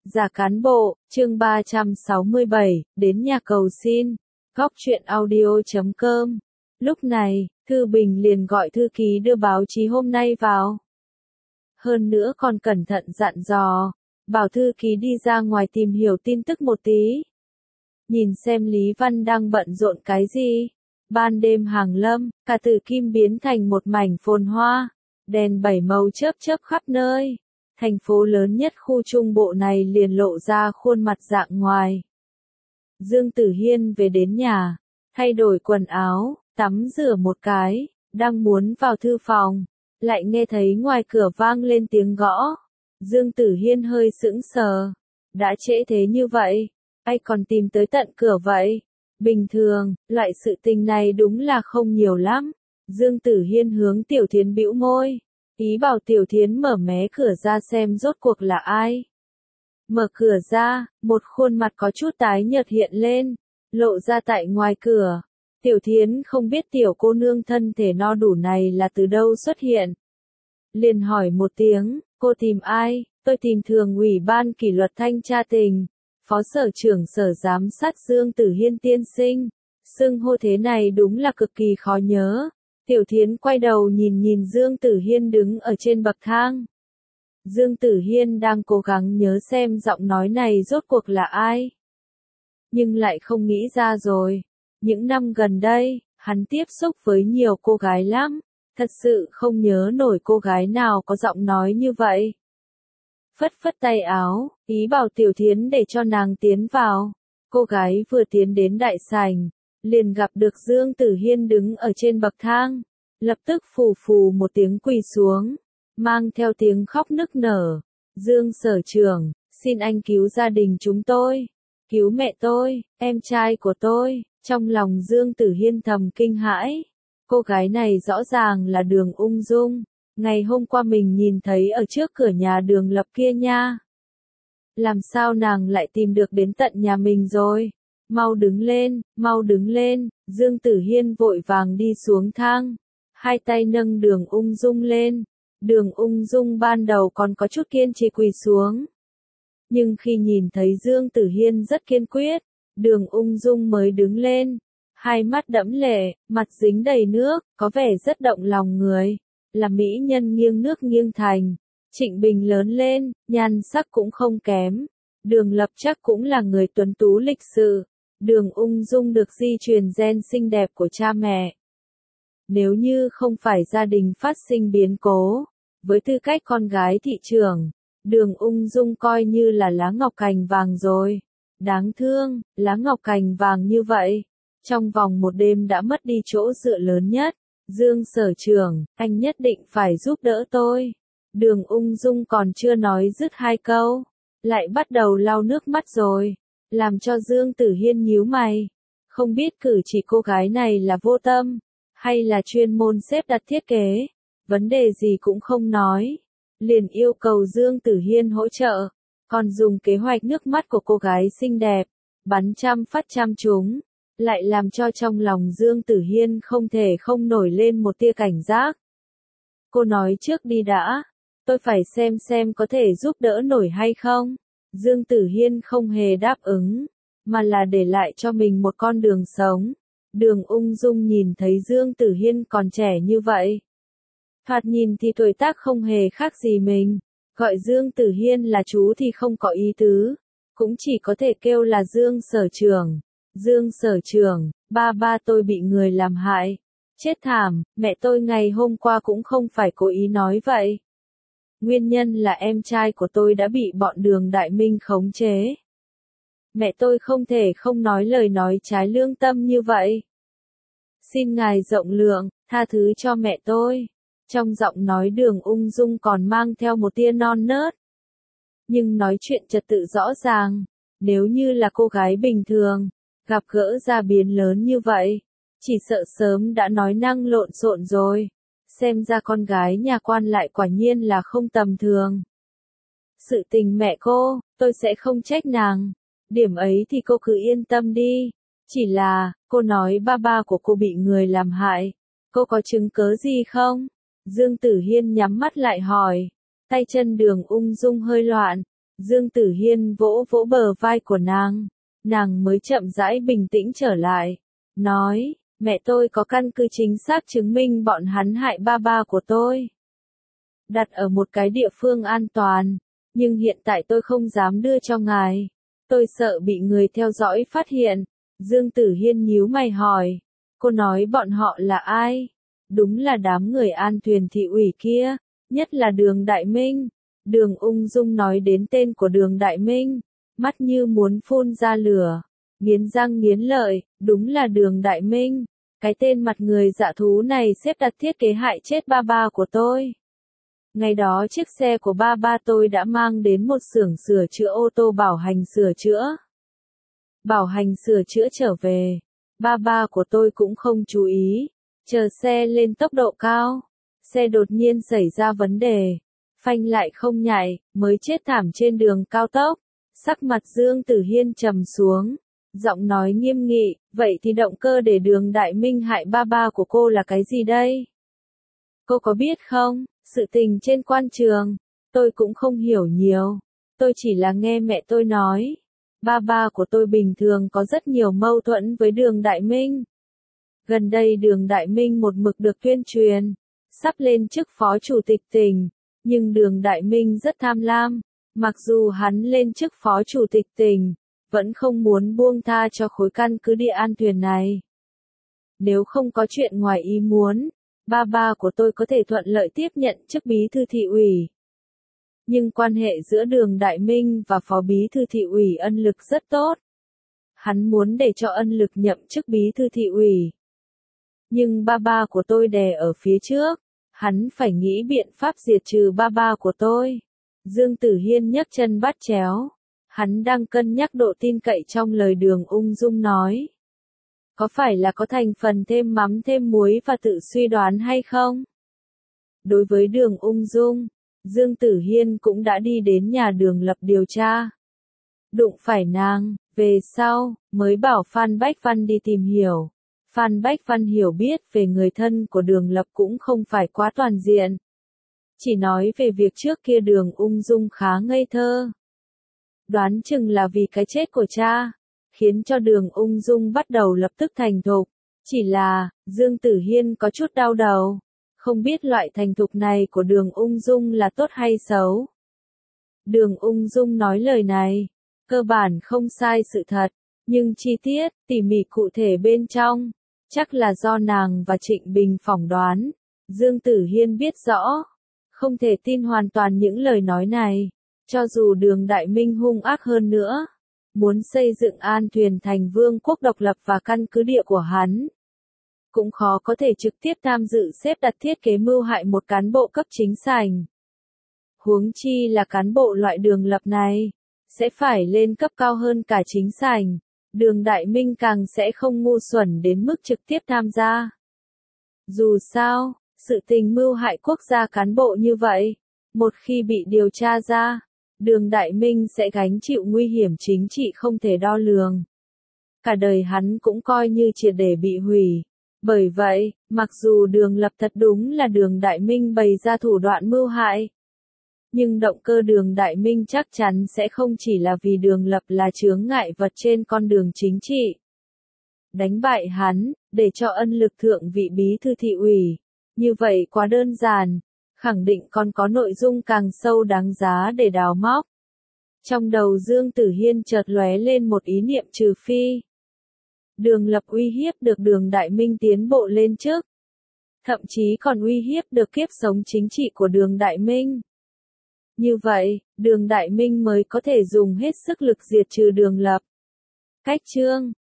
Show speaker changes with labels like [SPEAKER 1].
[SPEAKER 1] Giả cán bộ, chương 367, đến nhà cầu xin. Góc truyện audio.com. Lúc này, Thư Bình liền gọi thư ký đưa báo chí hôm nay vào. Hơn nữa còn cẩn thận dặn dò, bảo thư ký đi ra ngoài tìm hiểu tin tức một tí. Nhìn xem Lý Văn đang bận rộn cái gì. Ban đêm hàng lâm, cả Tử Kim biến thành một mảnh phồn hoa, đèn bảy màu chớp chớp khắp nơi. Thành phố lớn nhất khu trung bộ này liền lộ ra khuôn mặt dạng ngoài. Dương Tử Hiên về đến nhà, thay đổi quần áo, tắm rửa một cái, đang muốn vào thư phòng, lại nghe thấy ngoài cửa vang lên tiếng gõ. Dương Tử Hiên hơi sững sờ, đã trễ thế như vậy, ai còn tìm tới tận cửa vậy? Bình thường, loại sự tình này đúng là không nhiều lắm. Dương Tử Hiên hướng Tiểu Thiến bĩu môi, ý bảo Tiểu Thiến mở mé cửa ra xem rốt cuộc là ai. Mở cửa ra, một khuôn mặt có chút tái nhợt hiện lên, lộ ra tại ngoài cửa. Tiểu Thiến không biết tiểu cô nương thân thể no đủ này là từ đâu xuất hiện. Liền hỏi một tiếng, cô tìm ai? Tôi tìm Thường ủy ban kỷ luật thanh tra tỉnh, Phó Sở trưởng Sở giám sát Dương Tử Hiên tiên sinh. Xưng hô thế này đúng là cực kỳ khó nhớ. Tiểu Thiến quay đầu nhìn nhìn Dương Tử Hiên đứng ở trên bậc thang. Dương Tử Hiên đang cố gắng nhớ xem giọng nói này rốt cuộc là ai. Nhưng lại không nghĩ ra rồi. Những năm gần đây, hắn tiếp xúc với nhiều cô gái lắm. Thật sự không nhớ nổi cô gái nào có giọng nói như vậy. Phất phất tay áo, ý bảo Tiểu Thiến để cho nàng tiến vào. Cô gái vừa tiến đến đại sảnh, liền gặp được Dương Tử Hiên đứng ở trên bậc thang. Lập tức phù phù một tiếng quỳ xuống, mang theo tiếng khóc nức nở. Dương Sở trưởng, xin anh cứu gia đình chúng tôi. Cứu mẹ tôi, em trai của tôi. Trong lòng Dương Tử Hiên thầm kinh hãi. Cô gái này rõ ràng là Đường Ung Dung. Ngày hôm qua mình nhìn thấy ở trước cửa nhà Đường Lập kia nha. Làm sao nàng lại tìm được đến tận nhà mình rồi? Mau đứng lên, mau đứng lên. Dương Tử Hiên vội vàng đi xuống thang. Hai tay nâng Đường Ung Dung lên. Đường Ung Dung ban đầu còn có chút kiên trì quỳ xuống. Nhưng khi nhìn thấy Dương Tử Hiên rất kiên quyết, Đường Ung Dung mới đứng lên. Hai mắt đẫm lệ, mặt dính đầy nước, có vẻ rất động lòng người. Là mỹ nhân nghiêng nước nghiêng thành. Trịnh Bình lớn lên, nhan sắc cũng không kém. Đường Lập chắc cũng là người tuấn tú lịch sự. Đường Ung Dung được di truyền gen xinh đẹp của cha mẹ. Nếu như không phải gia đình phát sinh biến cố, với tư cách con gái thị trưởng, Đường Ung Dung coi như là lá ngọc cành vàng rồi. Đáng thương, lá ngọc cành vàng như vậy, trong vòng một đêm đã mất đi chỗ dựa lớn nhất. Dương Sở trưởng, anh nhất định phải giúp đỡ tôi. Đường Ung Dung còn chưa nói dứt hai câu, lại bắt đầu lau nước mắt rồi, làm cho Dương Tử Hiên nhíu mày. Không biết cử chỉ cô gái này là vô tâm, hay là chuyên môn xếp đặt thiết kế, vấn đề gì cũng không nói. Liền yêu cầu Dương Tử Hiên hỗ trợ, còn dùng kế hoạch nước mắt của cô gái xinh đẹp, bắn trăm phát trăm trúng, lại làm cho trong lòng Dương Tử Hiên không thể không nổi lên một tia cảnh giác. Cô nói trước đi đã, tôi phải xem có thể giúp đỡ nổi hay không. Dương Tử Hiên không hề đáp ứng, mà là để lại cho mình một con đường sống. Đường Ung Dung nhìn thấy Dương Tử Hiên còn trẻ như vậy. Thoạt nhìn thì tuổi tác không hề khác gì mình. Gọi Dương Tử Hiên là chú thì không có ý tứ. Cũng chỉ có thể kêu là Dương Sở trưởng. Dương Sở trưởng, ba tôi bị người làm hại. Chết thảm, mẹ tôi ngày hôm qua cũng không phải cố ý nói vậy. Nguyên nhân là em trai của tôi đã bị bọn Đường Đại Minh khống chế. Mẹ tôi không thể không nói lời nói trái lương tâm như vậy. Xin ngài rộng lượng, tha thứ cho mẹ tôi. Trong giọng nói Đường Ung Dung còn mang theo một tia non nớt. Nhưng nói chuyện trật tự rõ ràng. Nếu như là cô gái bình thường, gặp gỡ ra biến lớn như vậy, chỉ sợ sớm đã nói năng lộn xộn rồi. Xem ra con gái nhà quan lại quả nhiên là không tầm thường. Sự tình mẹ cô, tôi sẽ không trách nàng. Điểm ấy thì cô cứ yên tâm đi. Chỉ là, cô nói ba của cô bị người làm hại. Cô có chứng cớ gì không? Dương Tử Hiên nhắm mắt lại hỏi. Tay chân Đường Ung Dung hơi loạn. Dương Tử Hiên vỗ vỗ bờ vai của nàng mới chậm rãi bình tĩnh trở lại, nói, mẹ tôi có căn cứ chính xác chứng minh bọn hắn hại ba ba của tôi. Đặt ở một cái địa phương an toàn, nhưng hiện tại tôi không dám đưa cho ngài. Tôi sợ bị người theo dõi phát hiện. Dương Tử Hiên nhíu mày hỏi, cô nói bọn họ là ai? Đúng là đám người An Thuyền thị ủy kia, nhất là Đường Đại Minh. Đường Ung Dung nói đến tên của Đường Đại Minh, mắt như muốn phun ra lửa, nghiến răng nghiến lợi, đúng là Đường Đại Minh. Cái tên mặt người dạ thú này xếp đặt thiết kế hại chết ba ba của tôi. Ngày đó chiếc xe của ba ba tôi đã mang đến một xưởng sửa chữa ô tô Bảo Hành sửa chữa. Bảo Hành sửa chữa trở về, ba ba của tôi cũng không chú ý, chờ xe lên tốc độ cao. Xe đột nhiên xảy ra vấn đề, phanh lại không nhảy, mới chết thảm trên đường cao tốc. Sắc mặt Dương Tử Hiên trầm xuống, giọng nói nghiêm nghị, vậy thì động cơ để Đường Đại Minh hại ba ba của cô là cái gì đây? Cô có biết không, sự tình trên quan trường, tôi cũng không hiểu nhiều, tôi chỉ là nghe mẹ tôi nói. Ba ba của tôi bình thường có rất nhiều mâu thuẫn với Đường Đại Minh. Gần đây Đường Đại Minh một mực được tuyên truyền, sắp lên chức phó chủ tịch tỉnh, nhưng Đường Đại Minh rất tham lam, mặc dù hắn lên chức phó chủ tịch tỉnh, vẫn không muốn buông tha cho khối căn cứ địa An Thuyền này. Nếu không có chuyện ngoài ý muốn, ba ba của tôi có thể thuận lợi tiếp nhận chức bí thư thị ủy. Nhưng quan hệ giữa Đường Đại Minh và phó bí thư thị ủy Ân Lực rất tốt. Hắn muốn để cho Ân Lực nhậm chức bí thư thị ủy. Nhưng ba ba của tôi đè ở phía trước, hắn phải nghĩ biện pháp diệt trừ ba ba của tôi. Dương Tử Hiên nhấc chân bắt chéo. Hắn đang cân nhắc độ tin cậy trong lời Đường Ung Dung nói. Có phải là có thành phần thêm mắm thêm muối và tự suy đoán hay không? Đối với Đường Ung Dung, Dương Tử Hiên cũng đã đi đến nhà Đường Lập điều tra. Đụng phải nàng, về sau, mới bảo Phan Bách Văn đi tìm hiểu. Phan Bách Văn hiểu biết về người thân của Đường Lập cũng không phải quá toàn diện. Chỉ nói về việc trước kia Đường Ung Dung khá ngây thơ. Đoán chừng là vì cái chết của cha, khiến cho Đường Ung Dung bắt đầu lập tức thành thục. Chỉ là, Dương Tử Hiên có chút đau đầu. Không biết loại thành thục này của Đường Ung Dung là tốt hay xấu. Đường Ung Dung nói lời này, cơ bản không sai sự thật, nhưng chi tiết, tỉ mỉ cụ thể bên trong, chắc là do nàng và Trịnh Bình phỏng đoán. Dương Tử Hiên biết rõ, không thể tin hoàn toàn những lời nói này, cho dù Đường Đại Minh hung ác hơn nữa, muốn xây dựng An Thuyền thành vương quốc độc lập và căn cứ địa của hắn. Cũng khó có thể trực tiếp tham dự xếp đặt thiết kế mưu hại một cán bộ cấp chính sảnh. Huống chi là cán bộ loại Đường Lập này, sẽ phải lên cấp cao hơn cả chính sảnh. Đường Đại Minh càng sẽ không ngu xuẩn đến mức trực tiếp tham gia. Dù sao, sự tình mưu hại quốc gia cán bộ như vậy, một khi bị điều tra ra, Đường Đại Minh sẽ gánh chịu nguy hiểm chính trị không thể đo lường. Cả đời hắn cũng coi như triệt để bị hủy. Bởi vậy, mặc dù Đường Lập thật đúng là Đường Đại Minh bày ra thủ đoạn mưu hại, nhưng động cơ Đường Đại Minh chắc chắn sẽ không chỉ là vì Đường Lập là chướng ngại vật trên con đường chính trị. Đánh bại hắn, để cho Ân Lực thượng vị bí thư thị ủy. Như vậy quá đơn giản, khẳng định còn có nội dung càng sâu đáng giá để đào móc. Trong đầu Dương Tử Hiên chợt lóe lên một ý niệm trừ phi. Đường Lập uy hiếp được Đường Đại Minh tiến bộ lên chức. Thậm chí còn uy hiếp được kiếp sống chính trị của Đường Đại Minh. Như vậy, Đường Đại Minh mới có thể dùng hết sức lực diệt trừ Đường Lập. Cách chương